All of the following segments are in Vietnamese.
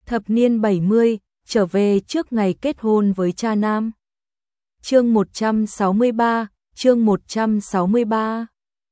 Thập niên 70, trở về trước ngày kết hôn với cha nam. Chương 163, chương 163.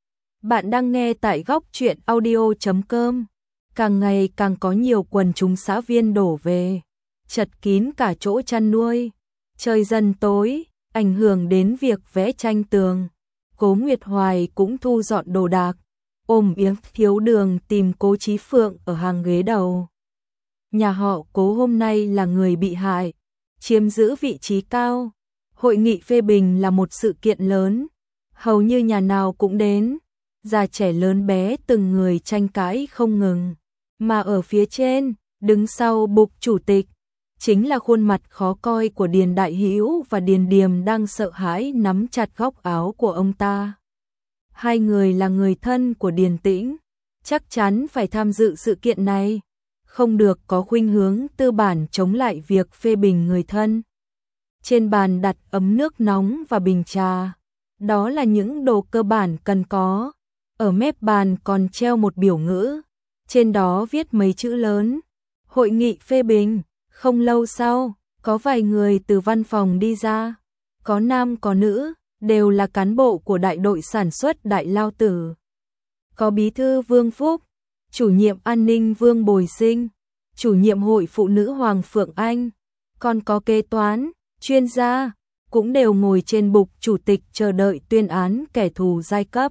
Bạn đang nghe tại góc truyện audio.com. Càng ngày càng có nhiều quần chúng xã viên đổ về, chật kín cả chỗ chăn nuôi. Trời dần tối, ảnh hưởng đến việc vẽ tranh tường. Cố Nguyệt Hoài cũng thu dọn đồ đạc, ôm yếm Thiếu Đường tìm Cố Chí Phượng ở hàng ghế đầu. Nhà họ Cố hôm nay là người bị hại, chiếm giữ vị trí cao. Hội nghị phê bình là một sự kiện lớn, hầu như nhà nào cũng đến, già trẻ lớn bé từng người tranh cãi không ngừng. Mà ở phía trên, đứng sau bục chủ tịch, chính là khuôn mặt khó coi của Điền Đại Hữu và Điền Điềm đang sợ hãi nắm chặt góc áo của ông ta. Hai người là người thân của Điền Tĩnh, chắc chắn phải tham dự sự kiện này, không được có khuynh hướng tư bản chống lại việc phê bình người thân. Trên bàn đặt ấm nước nóng và bình trà, đó là những đồ cơ bản cần có. Ở mép bàn còn treo một biểu ngữ, trên đó viết mấy chữ lớn: hội nghị phê bình. Không lâu sau, có vài người từ văn phòng đi ra, có nam có nữ, đều là cán bộ của đại đội sản xuất Đại Lao Tử. Có bí thư Vương Phúc, chủ nhiệm an ninh Vương Bồi Sinh, chủ nhiệm hội phụ nữ Hoàng Phượng Anh, còn có kế toán, chuyên gia, cũng đều ngồi trên bục chủ tịch chờ đợi tuyên án kẻ thù giai cấp.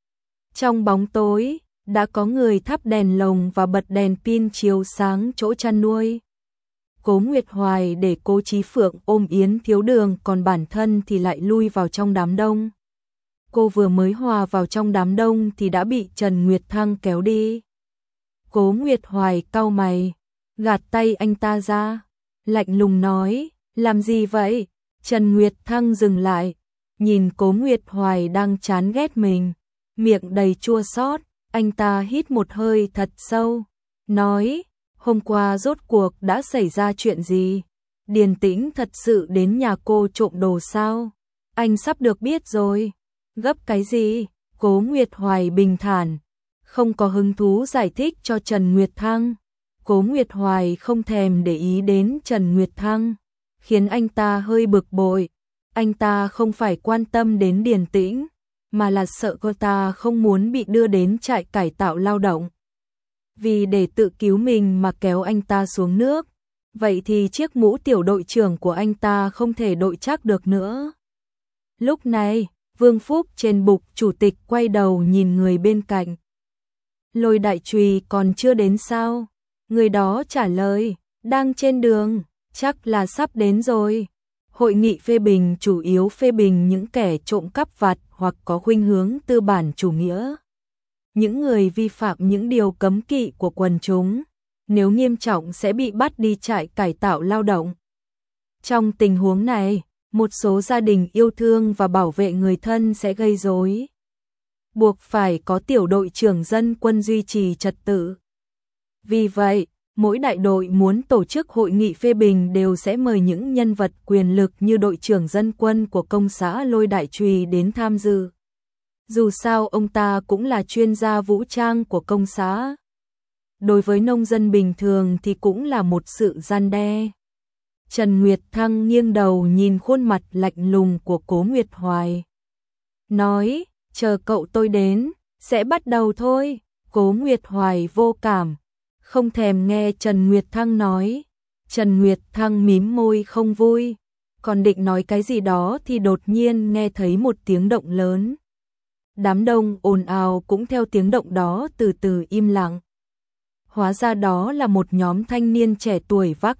Trong bóng tối, đã có người thắp đèn lồng và bật đèn pin chiếu sáng chỗ chăn nuôi. Cố Nguyệt Hoài để Cố Chí Phượng ôm Yến Thiếu Đường, còn bản thân thì lại lui vào trong đám đông. Cô vừa mới hòa vào trong đám đông thì đã bị Trần Nguyệt Thăng kéo đi. Cố Nguyệt Hoài cau mày, gạt tay anh ta ra, lạnh lùng nói: làm gì vậy? Trần Nguyệt Thăng dừng lại, nhìn Cố Nguyệt Hoài đang chán ghét mình, miệng đầy chua xót. Anh ta hít một hơi thật sâu, nói: hôm qua rốt cuộc đã xảy ra chuyện gì? Điền Tĩnh thật sự đến nhà cô trộm đồ sao? Anh sắp được biết rồi. Gấp cái gì? Cố Nguyệt Hoài bình thản, không có hứng thú giải thích cho Trần Nguyệt Thăng. Cố Nguyệt Hoài không thèm để ý đến Trần Nguyệt Thăng, khiến anh ta hơi bực bội. Anh ta không phải quan tâm đến Điền Tĩnh, mà là sợ cô ta không muốn bị đưa đến trại cải tạo lao động. Vì để tự cứu mình mà kéo anh ta xuống nước, vậy thì chiếc mũ tiểu đội trưởng của anh ta không thể đội chắc được nữa. Lúc này, Vương Phúc trên bục chủ tịch quay đầu nhìn người bên cạnh. Lôi Đại Trùy còn chưa đến sao? Người đó trả lời: đang trên đường, chắc là sắp đến rồi. Hội nghị phê bình chủ yếu phê bình những kẻ trộm cắp vặt hoặc có khuynh hướng tư bản chủ nghĩa. Những người vi phạm những điều cấm kỵ của quần chúng, nếu nghiêm trọng sẽ bị bắt đi trại cải tạo lao động. Trong tình huống này, một số gia đình yêu thương và bảo vệ người thân sẽ gây rối, buộc phải có tiểu đội trưởng dân quân duy trì trật tự. Vì vậy, mỗi đại đội muốn tổ chức hội nghị phê bình đều sẽ mời những nhân vật quyền lực như đội trưởng dân quân của công xã Lôi Đại Trùy đến tham dự. Dù sao ông ta cũng là chuyên gia vũ trang của công xã. Đối với nông dân bình thường thì cũng là một sự răn đe. Trần Nguyệt Thăng nghiêng đầu nhìn khuôn mặt lạnh lùng của Cố Nguyệt Hoài, nói: chờ cậu tôi đến, sẽ bắt đầu thôi. Cố Nguyệt Hoài vô cảm, không thèm nghe Trần Nguyệt Thăng nói. Trần Nguyệt Thăng mím môi không vui, còn định nói cái gì đó thì đột nhiên nghe thấy một tiếng động lớn. Đám đông ồn ào cũng theo tiếng động đó từ từ im lặng. Hóa ra đó là một nhóm thanh niên trẻ tuổi vác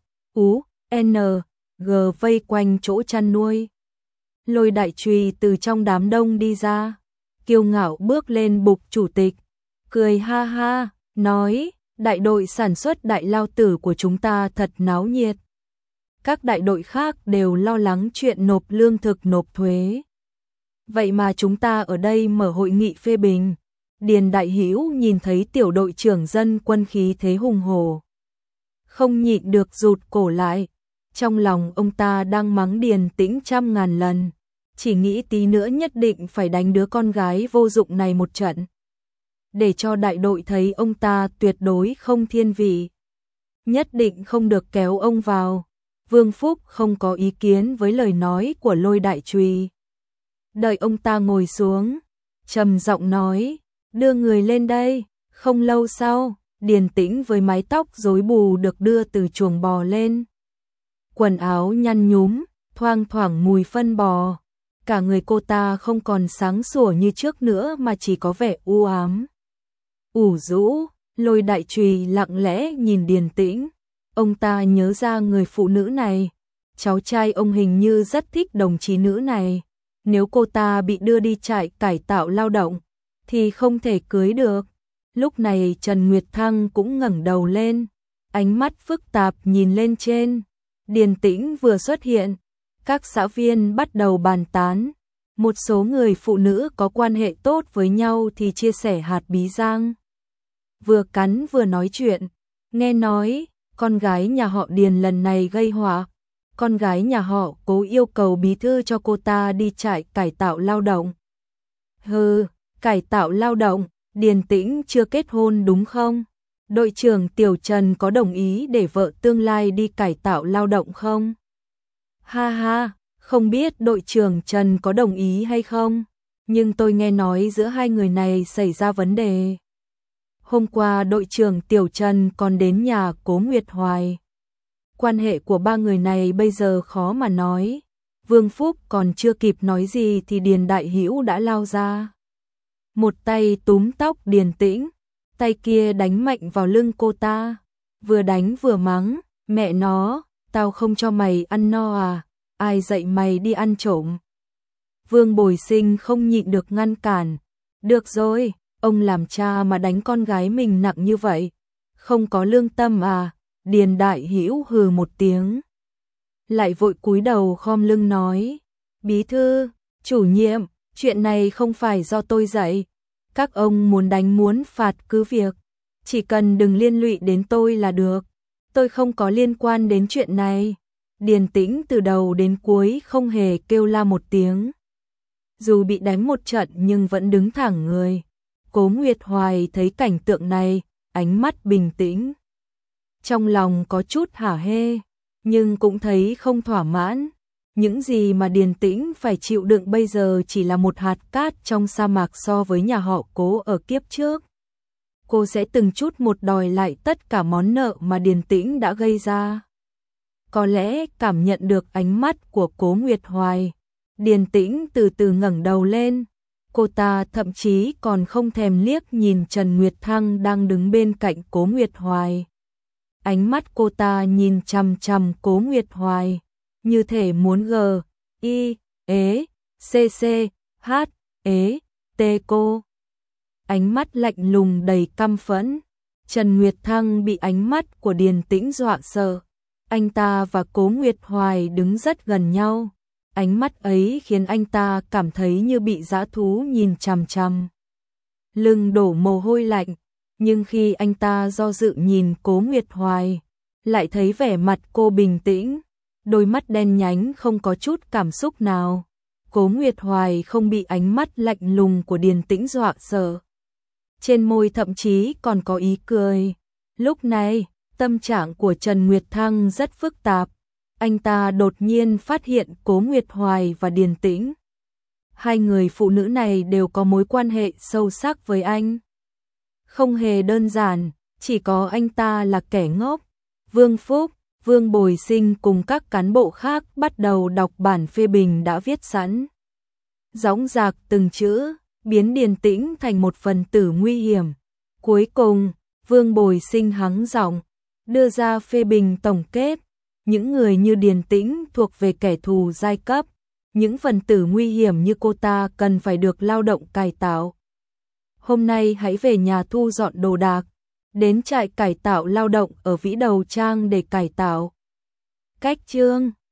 S.U.N.G vây quanh chỗ chăn nuôi. Lôi Đại Trùy từ trong đám đông đi ra, kiêu ngạo bước lên bục chủ tịch, cười ha ha, nói: đại đội sản xuất Đại Lao Tử của chúng ta thật náo nhiệt. Các đại đội khác đều lo lắng chuyện nộp lương thực nộp thuế. Vậy mà chúng ta ở đây mở hội nghị phê bình. Điền Đại Hữu nhìn thấy tiểu đội trưởng dân quân khí thế hùng hổ, không nhịn được rụt cổ lại. Trong lòng ông ta đang mắng Điền Tĩnh trăm ngàn lần, chỉ nghĩ tí nữa nhất định phải đánh đứa con gái vô dụng này một trận, để cho đại đội thấy ông ta tuyệt đối không thiên vị. nhất định không được kéo ông vào. Vương Phúc không có ý kiến với lời nói của Lôi Đại Trùy. Đợi ông ta ngồi xuống, trầm giọng nói, đưa người lên đây. Không lâu sau, Điền Tĩnh với mái tóc rối bù được đưa từ chuồng bò lên. Quần áo nhăn nhúm, thoang thoảng mùi phân bò. Cả người cô ta không còn sáng sủa như trước nữa mà chỉ có vẻ u ám. Ủ rũ, Lôi Đại Trùy lặng lẽ nhìn Điền Tĩnh. Ông ta nhớ ra người phụ nữ này. Cháu trai ông hình như rất thích đồng chí nữ này. Nếu cô ta bị đưa đi trại cải tạo lao động, thì không thể cưới được. Lúc này Trần Nguyệt Thăng cũng ngẩng đầu lên, ánh mắt phức tạp nhìn lên trên. Điền Tĩnh vừa xuất hiện, các xã viên bắt đầu bàn tán. Một số người phụ nữ có quan hệ tốt với nhau thì chia sẻ hạt bí rang. Vừa cắn vừa nói chuyện, nghe nói, con gái nhà họ Điền lần này gây họa. Con gái nhà họ Cố yêu cầu bí thư cho cô ta đi trại cải tạo lao động. Hừ, cải tạo lao động, Điền Tĩnh chưa kết hôn đúng không? Đội trưởng Tiểu Trần có đồng ý để vợ tương lai đi cải tạo lao động không? Ha ha, không biết đội trưởng Trần có đồng ý hay không, nhưng tôi nghe nói giữa hai người này xảy ra vấn đề. Hôm qua đội trưởng Tiểu Trần còn đến nhà Cố Nguyệt Hoài. Quan hệ của ba người này bây giờ khó mà nói. Vương Phúc còn chưa kịp nói gì thì Điền Đại Hữu đã lao ra. Một tay túm tóc Điền Tĩnh, tay kia đánh mạnh vào lưng cô ta. Vừa đánh vừa mắng, mẹ nó, tao không cho mày ăn no à, ai dạy mày đi ăn trộm. Vương Bồi Sinh không nhịn được ngăn cản. Được rồi, ông làm cha mà đánh con gái mình nặng như vậy, không có lương tâm à? Điền Đại Hữu hừ một tiếng, lại vội cúi đầu khom lưng nói, bí thư, chủ nhiệm, chuyện này không phải do tôi dạy, các ông muốn đánh muốn phạt cứ việc, chỉ cần đừng liên lụy đến tôi là được, tôi không có liên quan đến chuyện này. Điền Tĩnh từ đầu đến cuối không hề kêu la một tiếng, dù bị đánh một trận nhưng vẫn đứng thẳng người. Cố Nguyệt Hoài thấy cảnh tượng này, ánh mắt bình tĩnh. Trong lòng có chút hả hê, nhưng cũng thấy không thỏa mãn. Những gì mà Điền Tĩnh phải chịu đựng bây giờ chỉ là một hạt cát trong sa mạc so với nhà họ Cố ở kiếp trước. Cô sẽ từng chút một đòi lại tất cả món nợ mà Điền Tĩnh đã gây ra. Có lẽ cảm nhận được ánh mắt của Cố Nguyệt Hoài, Điền Tĩnh từ từ ngẩng đầu lên. Cô ta thậm chí còn không thèm liếc nhìn Trần Nguyệt Thăng đang đứng bên cạnh Cố Nguyệt Hoài. Ánh mắt cô ta nhìn chằm chằm Cố Nguyệt Hoài, như thể muốn T cô. Ánh mắt lạnh lùng đầy căm phẫn. Trần Nguyệt Thăng bị ánh mắt của Điền Tĩnh dọa sợ. Anh ta và Cố Nguyệt Hoài đứng rất gần nhau. Ánh mắt ấy khiến anh ta cảm thấy như bị dã thú nhìn chằm chằm. Lưng đổ mồ hôi lạnh, nhưng khi anh ta do dự nhìn Cố Nguyệt Hoài, lại thấy vẻ mặt cô bình tĩnh, đôi mắt đen nhánh không có chút cảm xúc nào. Cố Nguyệt Hoài không bị ánh mắt lạnh lùng của Điền Tĩnh dọa sợ. Trên môi thậm chí còn có ý cười. Lúc này, tâm trạng của Trần Nguyệt Thăng rất phức tạp. Anh ta đột nhiên phát hiện Cố Nguyệt Hoài và Điền Tĩnh. Hai người phụ nữ này đều có mối quan hệ sâu sắc với anh. Không hề đơn giản, chỉ có anh ta là kẻ ngốc. Vương Phúc, Vương Bồi Sinh cùng các cán bộ khác bắt đầu đọc bản phê bình đã viết sẵn. Dõng dạc từng chữ, biến Điền Tĩnh thành một phần tử nguy hiểm. Cuối cùng, Vương Bồi Sinh hắng giọng, đưa ra phê bình tổng kết. Những người như Điền Tĩnh thuộc về kẻ thù giai cấp. Những phần tử nguy hiểm như cô ta cần phải được lao động cải tạo. Hôm nay hãy về nhà thu dọn đồ đạc, đến trại cải tạo lao động ở Vĩ Đầu Trang để cải tạo. Cách chương